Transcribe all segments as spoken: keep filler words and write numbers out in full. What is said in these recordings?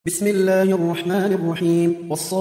بسم الله الرحمن الرحيم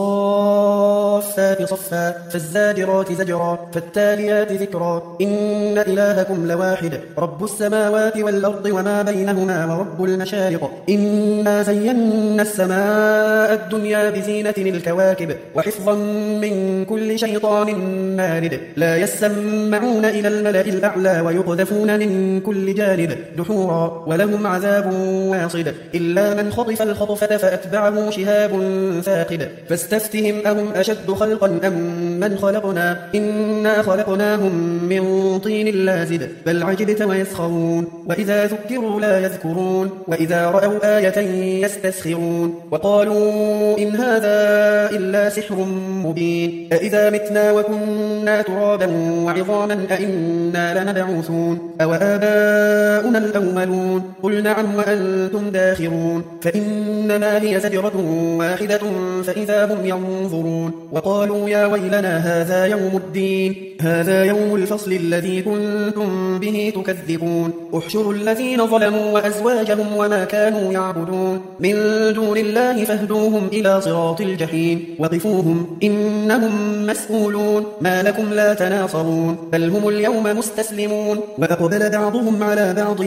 والصافات صفا فالزاجرات زجرا فالتاليات ذكرا إن إلهكم لواحد رب السماوات والأرض وما بينهما ورب المشارق إنا زينا السماء الدنيا بزينة الكواكب وحفظا من كل شيطان مارد لا يسمعون إلى الملأ الأعلى ويقذفون من كل جانب دحورا ولهم عذاب واصب إلا من خطف الخطفة فأتبعه شهاب ثاقب فاستفتهم أهم أشد خلقا أم من خلقنا إنا خلقناهم من طين لازب بل عجبت ويسخرون وإذا ذكروا لا يذكرون وإذا رأوا آية يستسخرون وقالوا إن هذا إلا سحر مبين أإذا متنا وكنا ترابا وعظاما أإنا لمبعوثون أو آباؤنا الأولون قل نعم وأنتم داخرون فإنما هي زجرة واحدة فإذا هم ينظرون وقالوا يا ويلنا هذا يوم الدين هذا يوم الفصل الذي كنتم به تكذبون احشروا الذين ظلموا وأزواجهم وما كانوا يعبدون من دون الله فاهدوهم إلى صراط الجحيم وقفوهم إنهم مسؤولون ما لكم لا تناصرون بل هم اليوم مستسلمون وأقبل بعضهم على بعض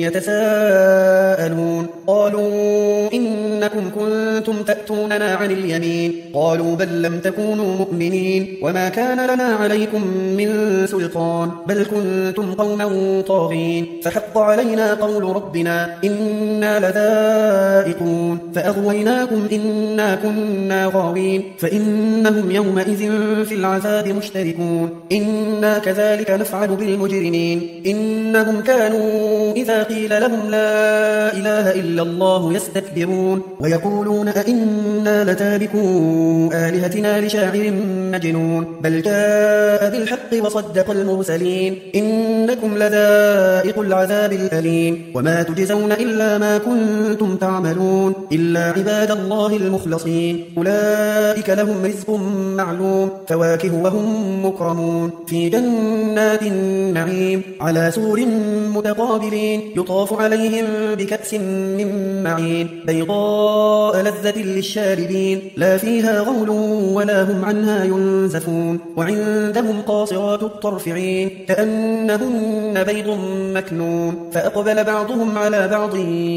يتساءلون قالوا إنكم كنتم تأتوننا عن اليمين قالوا بل لم تكونوا مؤمنين وما كان لنا عليكم من سلطان بل كنتم قوما طاغين فحق علينا قول ربنا إنا لذائقون فأغويناكم إنا كنا غاوين فإنهم يومئذ في العذاب مشتركون إنا كذلك نفعل بالمجرمين إنهم كانوا إذا قيل لهم لا إله إلا الله يستكبرون ويقولون أئنا لتاركو آلهتنا لشاعر مجنون بل جاء بالحق وصدق المرسلين إنكم لذائق العذاب الأليم وما تجزون إلا ما كنتم تعملون إلا عباد الله المخلصين أولئك لهم رزق معلوم فواكه وهم مكرمون في جنات النعيم على سور متقابلين يطاف عليهم بكأس من معين بيضاء لذة للشاربين لا فيها غول ولا هم عنها ينزفون وعندهم قاصرات الطرف عين كأنهن بيض مكنون فأقبل بعضهم على بعض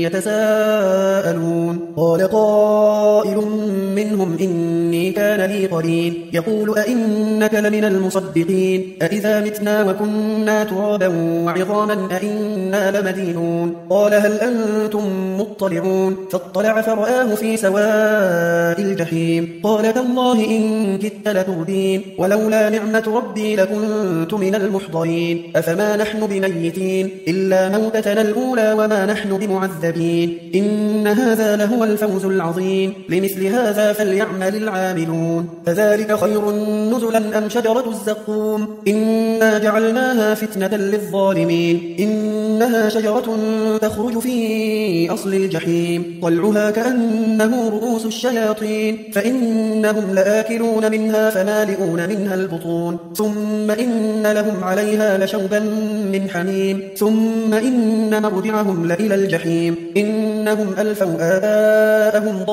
يتساءلون قال قائل منهم إني كان لي قرين يقول أئنك لمن المصدقين أئذا متنا وكنا ترابا وعظاما أئنا لمدينون قال هل أنتم مطلعون فاطلع فرآه في سواء الجحيم قال تالله إن كدت لتردين ولولا نعمة ربي لكنت من المحضرين أفما نحن بميتين إلا موتتنا الأولى وما نحن بمعذبين إن هذا لهو الفوز العظيم لمثل هذا فليعمل العاملون فذلك خير نزلا أم شجرة الزقوم إنا جعلناها فتنة للظالمين إنها شجرة تخرج في أصل الجحيم طلعها كأنه رؤوس الشياطين فإنهم لآكلون منها فمالئون منها البطون ثم إن لهم عليها لشوبا من حميم ثم إن مرجعهم لإلى الجحيم إنهم ألفوا آباءهم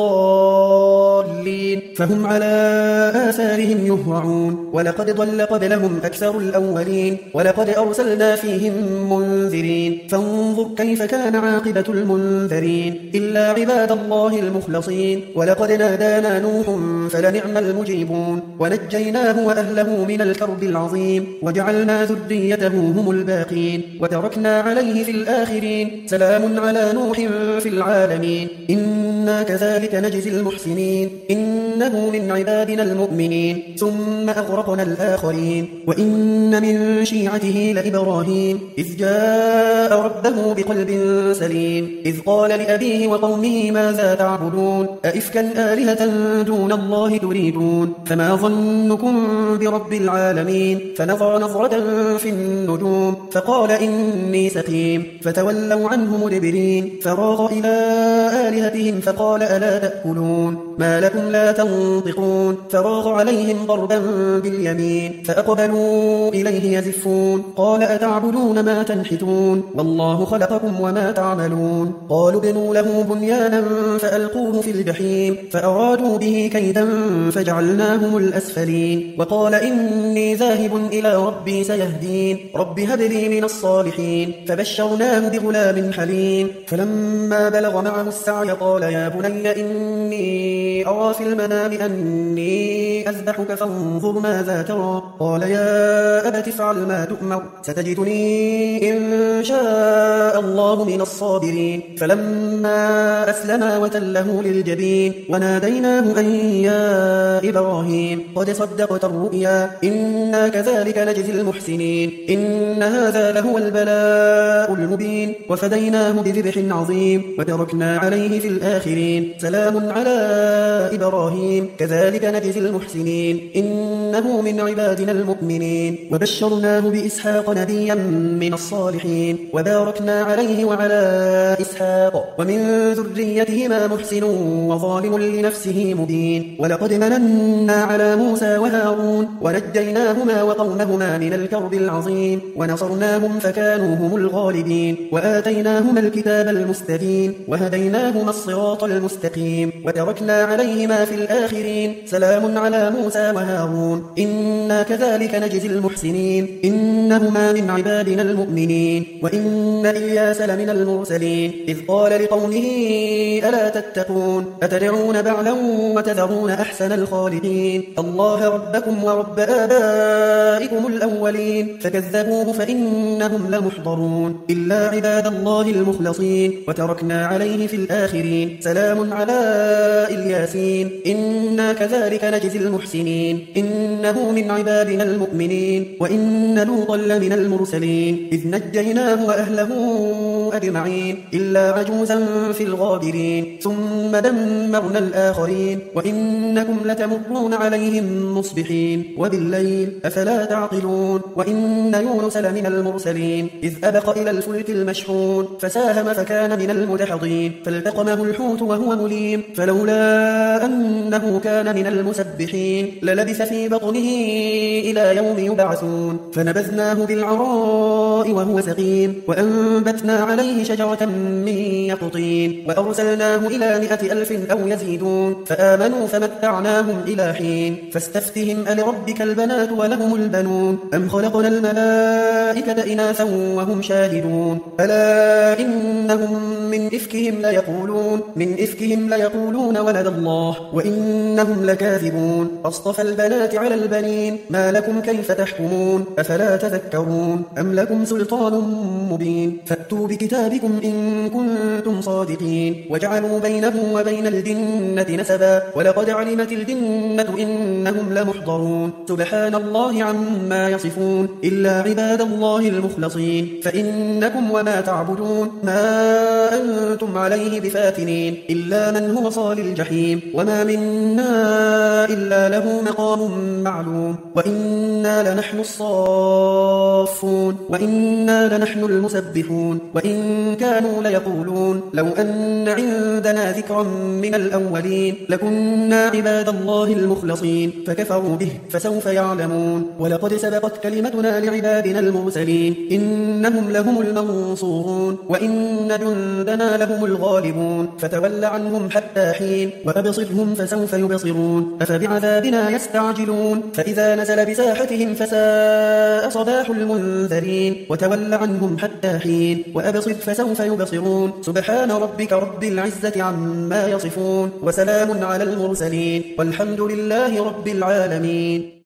ضالين فهم على آثارهم يهرعون ولقد ضل قبلهم أكثر الأولين ولقد أرسلنا فيهم منذرين فانظر كيف كان عاقبة المنذرين إلا عباد الله المخلصين ولقد نادانا نوح فلنعم المجيبون ونجيناه وأهله من الكرب العظيم وجعلنا ذريته هم الباقين وتركنا عليه في الآخرين سلام على نوح في العالمين إنا كذلك نجزي المحسنين إنه من عبادنا المؤمنين ثم أغرقنا الآخرين وإن من شيعته لإبراهيم إذ جاء ربه بقلب سليم إذ قال لأبيه وقومه ماذا تعبدون أئفكا آلهة دون الله تريدون فما ظنكم برب العالمين فنظر نظرة في النجوم فقال إني سقيم فتولوا عنه مدبرين فراغ إلى آلهتهم فقال ألا تأكلون ما لكم لا تنظرون ينطقون فراغ عليهم ضربا باليمين فأقبلوا إليه يزفون قال أتعبدون ما تنحتون والله خلقكم وما تعملون قالوا ابنوا له بنيانا فألقوه في الجحيم فأرادوا به كيدا فجعلناهم الأسفلين وقال إني ذاهب إلى ربي سيهدين رب هب لي من الصالحين فبشرناه بغلام حليم فلما بلغ معه السعي قال يا بني إني أرى في المنام أني أذبحك فانظر ماذا ترى قال يا أبت افعل ما تؤمر ستجدني إن شاء الله من الصابرين فلما أسلما وتله للجبين وناديناه أن يا إبراهيم قد صدقت الرؤيا إنا كذلك نجزي المحسنين إن هذا لهو البلاء المبين وفديناه بذبح عظيم وتركنا عليه في الآخرين سلام على إبراهيم كذلك نجزي المحسنين إنه من عبادنا المؤمنين وبشرناه بإسحاق نبيا من الصالحين وباركنا عليه وعلى إسحاق ومن ذريتهما محسن وظالم لنفسه مبين ولقد مننا على موسى وهارون ونجيناهما وقومهما من الكرب العظيم ونصرناهم فكانوا هم الغالبين وآتيناهما الكتاب المستبين وهديناهما الصراط المستقيم وتركنا عليهما في الآخرين سلام على موسى وهارون إنا كذلك نجزي المحسنين إنهما من عبادنا المؤمنين وإن إلياس لمن المرسلين إذ قال لقومه ألا تتقون أتدعون بعلا وتذرون أحسن الخالقين الله ربكم ورب آبائكم الأولين فكذبوه فإنهم لمحضرون إلا عباد الله المخلصين وتركنا عليه في الآخرين سلام على الياسين إنا كذلك نجزي المحسنين إنه من عبادنا المؤمنين وإن لوطا لمن المرسلين إذ نجيناه وأهله أجمعين إلا عجوزا في الغابرين ثم دمرنا الآخرين وإنكم لتمرون عليهم مصبحين وبالليل أفلا تعقلون وإن يونس لمن المرسلين إذ أبق إلى الفلك المشحون فساهم فكان من المدحضين فالتقمه الحوت وهو مليم فلولا أنه كان من المسبحين للبث في بطنه إلى يوم يبعثون فنبذناه بالعراء وهو سقيم وأنبتنا عليه شجرة من يقطين وأرسلناه إلى مائة ألف أو يزيدون فآمنوا فمتعناهم إلى حين فاستفتهم ألربك البنات ولهم البنون أم خلقنا الملائكة إناثا وهم شاهدون ألا إنهم من إفكهم ليقولون من إفكهم ليقولون ولد الله وإنهم لكاذبون أصطفى البنات على البنين ما لكم كيف تحكمون أفلا تذكرون أم لكم سلطان مبين فأتوا بكتابكم إن كنتم صادقين وجعلوا بينه وبين الجنة نسبا ولقد علمت الجنة إنهم لمحضرون سبحان الله عما يصفون إلا عباد الله المخلصين فإنكم وما تعبدون ما أنتم عليه بفاتنين إلا من هو صال الجحيم وما منا إلا له مقام معلوم وإنا لنحن الصافون وإنا لنحن المسبحون وإن كانوا ليقولون لو أن عندنا ذكرا من الأولين لكنا عباد الله المخلصين فكفروا به فسوف يعلمون ولقد سبقت كلمتنا لعبادنا المرسلين إنهم لهم المنصورون وإن جندنا لهم الغالبون فتول عنهم حتى حين وأبصرهم فسوف يبصرون أفبعذابنا يستعجلون فإذا نزل بساحتهم فساء صباح المنذرين وتول عنهم حتى حين وأبصر فسوف يبصرون سبحان ربك رب العزة عما يصفون وسلام على المرسلين والحمد لله رب العالمين.